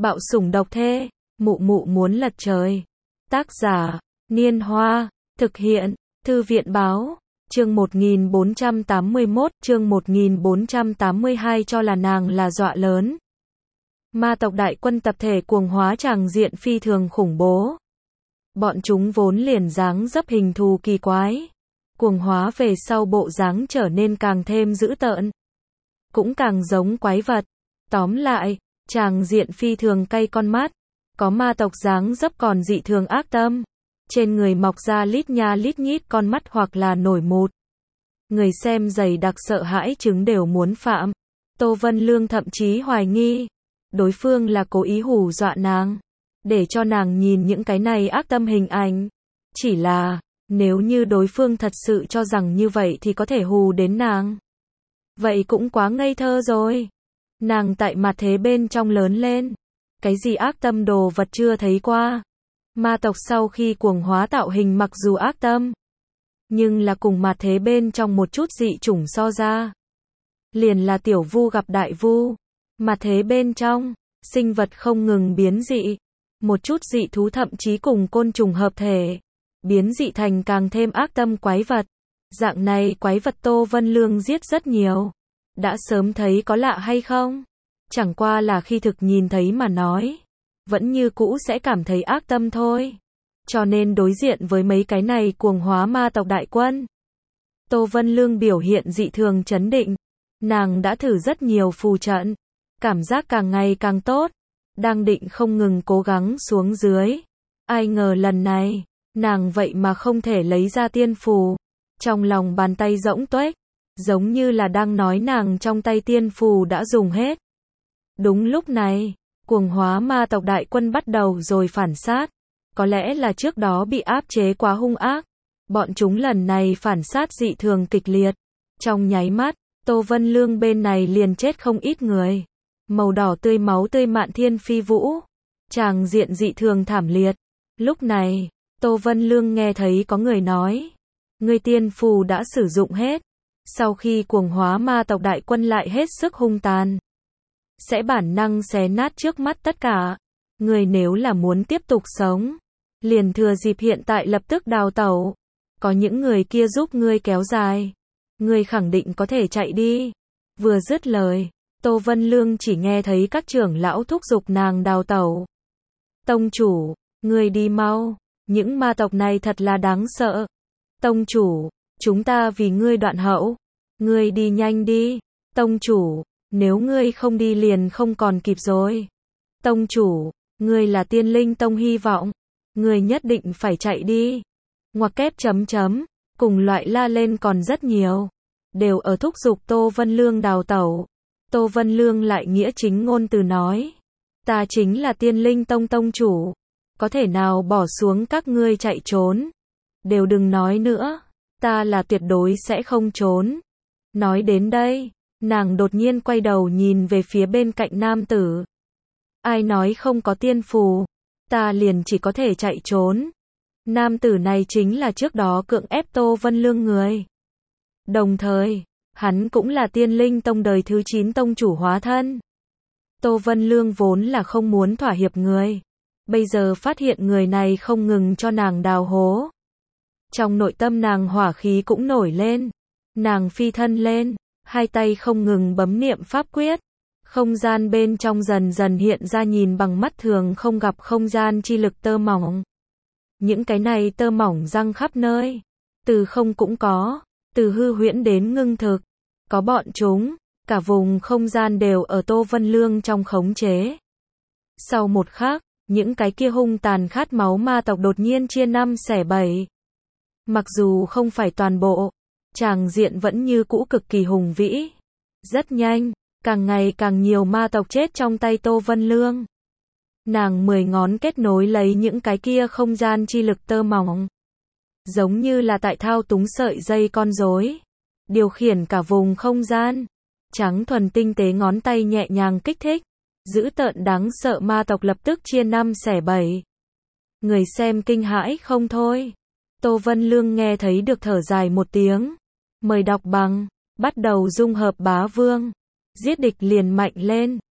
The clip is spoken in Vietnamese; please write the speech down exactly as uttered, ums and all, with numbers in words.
Bạo sủng độc thê, mụ mụ muốn lật trời. Tác giả, Niên Hoa, thực hiện, Thư viện báo, chương một nghìn bốn trăm tám mươi mốt, chương một nghìn bốn trăm tám mươi hai cho là nàng là dọa lớn. Ma tộc đại quân tập thể cuồng hóa tràng diện phi thường khủng bố. Bọn chúng vốn liền dáng dấp hình thù kỳ quái. Cuồng hóa về sau bộ dáng trở nên càng thêm dữ tợn. Cũng càng giống quái vật. Tóm lại, tràng diện phi thường cay con mắt. Có ma tộc dáng dấp còn dị thường ác tâm. Trên người mọc ra lít nha lít nhít con mắt hoặc là nổi mụt. Người xem dày đặc sợ hãi chứng đều muốn phạm. Tô Vân Lương thậm chí hoài nghi. Đối phương là cố ý hù dọa nàng. Để cho nàng nhìn những cái này ác tâm hình ảnh. Chỉ là, nếu như đối phương thật sự cho rằng như vậy thì có thể hù đến nàng. Vậy cũng quá ngây thơ rồi. Nàng tại mặt thế bên trong lớn lên. Cái gì ác tâm đồ vật chưa thấy qua. Ma tộc sau khi cuồng hóa tạo hình mặc dù ác tâm. Nhưng là cùng mặt thế bên trong một chút dị chủng so ra. Liền là tiểu vu gặp đại vu. Mặt thế bên trong, sinh vật không ngừng biến dị. Một chút dị thú thậm chí cùng côn trùng hợp thể. Biến dị thành càng thêm ác tâm quái vật. Dạng này quái vật Tô Vân Lương giết rất nhiều. Đã sớm thấy có lạ hay không? Chẳng qua là khi thực nhìn thấy mà nói. Vẫn như cũ sẽ cảm thấy ác tâm thôi. Cho nên đối diện với mấy cái này cuồng hóa ma tộc đại quân. Tô Vân Lương biểu hiện dị thường chấn định. Nàng đã thử rất nhiều phù trận. Cảm giác càng ngày càng tốt. Đang định không ngừng cố gắng xuống dưới. Ai ngờ lần này, nàng vậy mà không thể lấy ra tiên phù. Trong lòng bàn tay rỗng tuếch. Giống như là đang nói nàng trong tay tiên phù đã dùng hết. Đúng lúc này, cuồng hóa ma tộc đại quân bắt đầu rồi phản sát. Có lẽ là trước đó bị áp chế quá hung ác. Bọn chúng lần này phản sát dị thường kịch liệt. Trong nháy mắt, Tô Vân Lương bên này liền chết không ít người. Màu đỏ tươi máu tươi mạn thiên phi vũ. Tràng diện dị thường thảm liệt. Lúc này, Tô Vân Lương nghe thấy có người nói. Người tiên phù đã sử dụng hết. Sau khi cuồng hóa ma tộc đại quân lại hết sức hung tàn. Sẽ bản năng xé nát trước mắt tất cả. Người nếu là muốn tiếp tục sống. Liền thừa dịp hiện tại lập tức đào tẩu. Có những người kia giúp ngươi kéo dài. Ngươi khẳng định có thể chạy đi. Vừa dứt lời. Tô Vân Lương chỉ nghe thấy các trưởng lão thúc giục nàng đào tẩu. Tông chủ, ngươi đi mau. Những ma tộc này thật là đáng sợ. Tông chủ, chúng ta vì ngươi đoạn hậu. Ngươi đi nhanh đi. Tông chủ, nếu ngươi không đi liền không còn kịp rồi. Tông chủ, ngươi là tiên linh tông hy vọng. Ngươi nhất định phải chạy đi. Ngoặc kép chấm chấm, cùng loại la lên còn rất nhiều. Đều ở thúc giục Tô Vân Lương đào tẩu. Tô Vân Lương lại nghĩa chính ngôn từ nói. Ta chính là tiên linh tông tông chủ. Có thể nào bỏ xuống các ngươi chạy trốn. Đều đừng nói nữa. Ta là tuyệt đối sẽ không trốn. Nói đến đây, nàng đột nhiên quay đầu nhìn về phía bên cạnh nam tử. Ai nói không có tiên phù. Ta liền chỉ có thể chạy trốn. Nam tử này chính là trước đó cưỡng ép Tô Vân Lương người. Đồng thời, hắn cũng là tiên linh tông đời thứ chín tông chủ hóa thân. Tô Vân Lương vốn là không muốn thỏa hiệp người. Bây giờ phát hiện người này không ngừng cho nàng đào hố. Trong nội tâm nàng hỏa khí cũng nổi lên. Nàng phi thân lên, hai tay không ngừng bấm niệm pháp quyết. Không gian bên trong dần dần hiện ra nhìn bằng mắt thường không gặp không gian chi lực tơ mỏng. Những cái này tơ mỏng răng khắp nơi. Từ không cũng có, từ hư huyễn đến ngưng thực. Có bọn chúng, cả vùng không gian đều ở Tô Vân Lương trong khống chế. Sau một khắc, những cái kia hung tàn khát máu ma tộc đột nhiên chia năm xẻ bảy. Mặc dù không phải toàn bộ, tràng diện vẫn như cũ cực kỳ hùng vĩ. Rất nhanh, càng ngày càng nhiều ma tộc chết trong tay Tô Vân Lương. Nàng mười ngón kết nối lấy những cái kia không gian chi lực tơ mỏng. Giống như là tại thao túng sợi dây con rối. Điều khiển cả vùng không gian. Trắng thuần tinh tế ngón tay nhẹ nhàng kích thích. Dữ tợn đáng sợ ma tộc lập tức chia năm xẻ bảy. Người xem kinh hãi không thôi. Tô Vân Lương nghe thấy được thở dài một tiếng. Mời đọc bằng. Bắt đầu dung hợp bá vương. Giết địch liền mạnh lên.